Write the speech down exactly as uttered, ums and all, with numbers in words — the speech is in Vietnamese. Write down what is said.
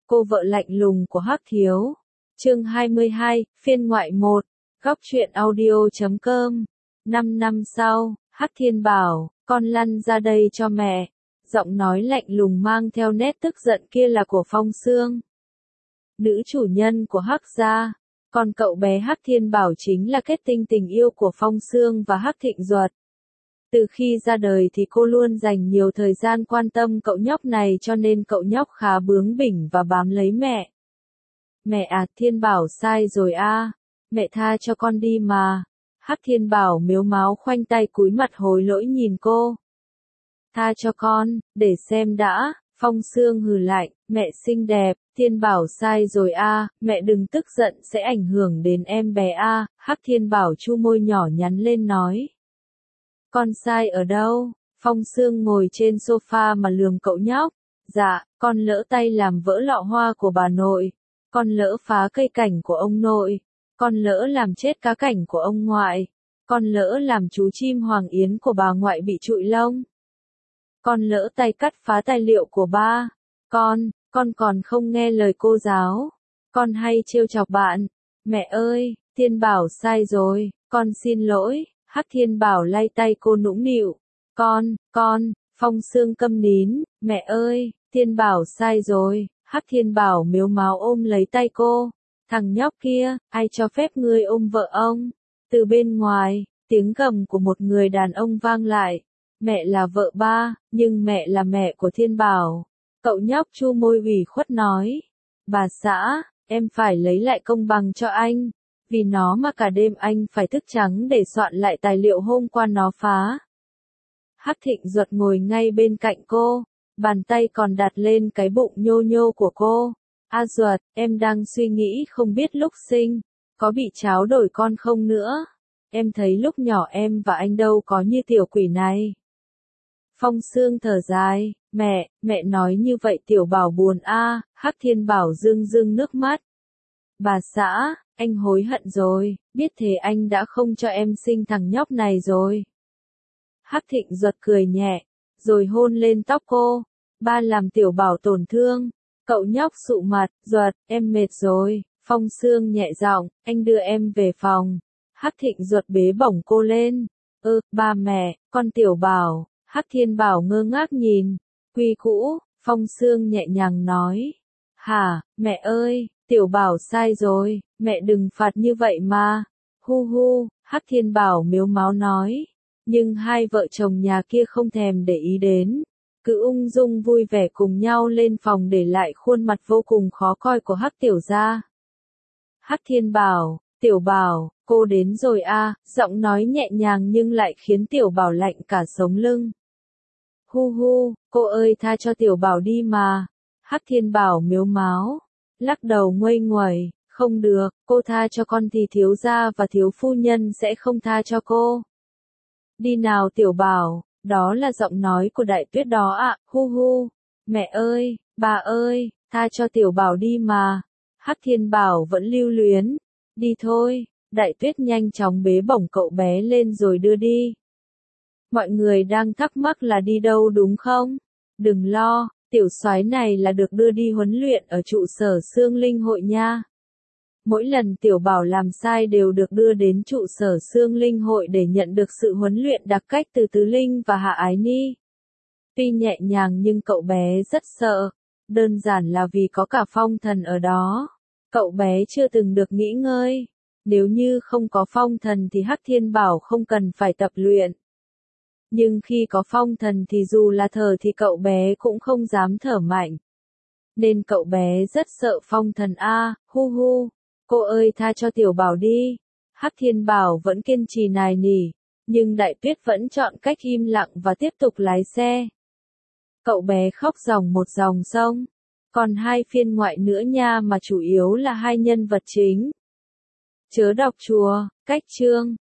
cô vợ lạnh lùng của Hắc Thiếu. Chương hai mươi hai, phiên ngoại một, góc truyện audio chấm com. Năm năm sau, Hắc Thiên bảo, con lăn ra đây cho mẹ. Giọng nói lạnh lùng mang theo nét tức giận kia là của Phong Sương, nữ chủ nhân của Hắc gia. Còn cậu bé Hắc Thiên bảo chính là kết tinh tình yêu của Phong Sương và Hắc Thịnh Duật. Từ khi ra đời thì cô luôn dành nhiều thời gian quan tâm cậu nhóc này, cho nên cậu nhóc khá bướng bỉnh và bám lấy mẹ. Mẹ à, Thiên bảo sai rồi a, mẹ tha cho con đi mà. Hắc Thiên bảo mếu máo khoanh tay cúi mặt hối lỗi nhìn cô. Tha cho con, để xem đã. Phong Sương hừ lạnh, mẹ xinh đẹp. Thiên bảo sai rồi a, mẹ đừng tức giận sẽ ảnh hưởng đến em bé a. Hắc Thiên bảo chu môi nhỏ nhắn lên nói. Con sai ở đâu? Phong Sương ngồi trên sofa mà lườm cậu nhóc. Dạ, con lỡ tay làm vỡ lọ hoa của bà nội. Con lỡ phá cây cảnh của ông nội. Con lỡ làm chết cá cảnh của ông ngoại. Con lỡ làm chú chim hoàng yến của bà ngoại bị trụi lông. Con lỡ tay cắt phá tài liệu của ba. Con, con còn không nghe lời cô giáo. Con hay trêu chọc bạn. Mẹ ơi, Thiên bảo sai rồi, con xin lỗi. Hắc Thiên bảo lay tay cô nũng nịu. Con, con, Phong Sương câm nín. Mẹ ơi, Thiên bảo sai rồi. Hắc Thiên bảo mếu máo ôm lấy tay cô. Thằng nhóc kia, ai cho phép ngươi ôm vợ ông? Từ bên ngoài, tiếng gầm của một người đàn ông vang lại. Mẹ là vợ ba, nhưng mẹ là mẹ của Thiên bảo. Cậu nhóc chu môi ủy khuất nói. Bà xã, em phải lấy lại công bằng cho anh. Vì nó mà cả đêm anh phải thức trắng để soạn lại tài liệu hôm qua nó phá. Hắc Thịnh Duật ngồi ngay bên cạnh cô, bàn tay còn đặt lên cái bụng nhô nhô của cô. A Duật, em đang suy nghĩ không biết lúc sinh, có bị tráo đổi con không nữa. Em thấy lúc nhỏ em và anh đâu có như tiểu quỷ này. Phong Sương thở dài, mẹ, mẹ nói như vậy tiểu bảo buồn a. Hắc Thiên bảo rưng rưng nước mắt. Bà xã, anh hối hận rồi, biết thế anh đã không cho em sinh thằng nhóc này rồi. Hắc Thịnh Duật cười nhẹ, rồi hôn lên tóc cô. Ba làm tiểu bảo tổn thương. Cậu nhóc sụ mặt, Duật, em mệt rồi. Phong Sương nhẹ giọng, anh đưa em về phòng. Hắc Thịnh Duật bế bổng cô lên. Ơ, ba mẹ, con tiểu bảo. Hắc Thiên bảo ngơ ngác nhìn. Quy cũ, Phong Sương nhẹ nhàng nói. Hả, mẹ ơi, tiểu bảo sai rồi, mẹ đừng phạt như vậy mà. Hu hu, Hắc Thiên bảo mếu máo nói. Nhưng hai vợ chồng nhà kia không thèm để ý đến. Cứ ung dung vui vẻ cùng nhau lên phòng để lại khuôn mặt vô cùng khó coi của Hắc tiểu gia. Hắc Thiên bảo, tiểu bảo, cô đến rồi a. Giọng nói nhẹ nhàng nhưng lại khiến tiểu bảo lạnh cả sống lưng. Hu hu, cô ơi tha cho tiểu bảo đi mà. Hắc Thiên bảo mếu máo, lắc đầu nguây nguẩy, không được, cô tha cho con thì thiếu gia và thiếu phu nhân sẽ không tha cho cô. Đi nào tiểu bảo, đó là giọng nói của Đại Tuyết đó ạ. Hu hu, mẹ ơi, bà ơi, tha cho tiểu bảo đi mà. Hắc Thiên bảo vẫn lưu luyến. Đi thôi. Đại Tuyết nhanh chóng bế bổng cậu bé lên rồi đưa đi. Mọi người đang thắc mắc là đi đâu đúng không? Đừng lo, tiểu soái này là được đưa đi huấn luyện ở trụ sở Xương Linh hội nha. Mỗi lần tiểu bảo làm sai đều được đưa đến trụ sở Xương Linh hội để nhận được sự huấn luyện đặc cách từ Tứ Linh và Hạ Ái Ni. Tuy nhẹ nhàng nhưng cậu bé rất sợ, đơn giản là vì có cả phong thần ở đó. Cậu bé chưa từng được nghỉ ngơi. Nếu như không có phong thần thì Hắc Thiên bảo không cần phải tập luyện. Nhưng khi có phong thần thì dù là thở thì cậu bé cũng không dám thở mạnh. Nên cậu bé rất sợ phong thần a. Hu hu, cô ơi tha cho tiểu bảo đi. Hắc Thiên bảo vẫn kiên trì nài nỉ, nhưng Đại Tuyết vẫn chọn cách im lặng và tiếp tục lái xe. Cậu bé khóc ròng một dòng sông. Còn hai phiên ngoại nữa nha, mà chủ yếu là hai nhân vật chính. Chớ đọc chùa, cách chương.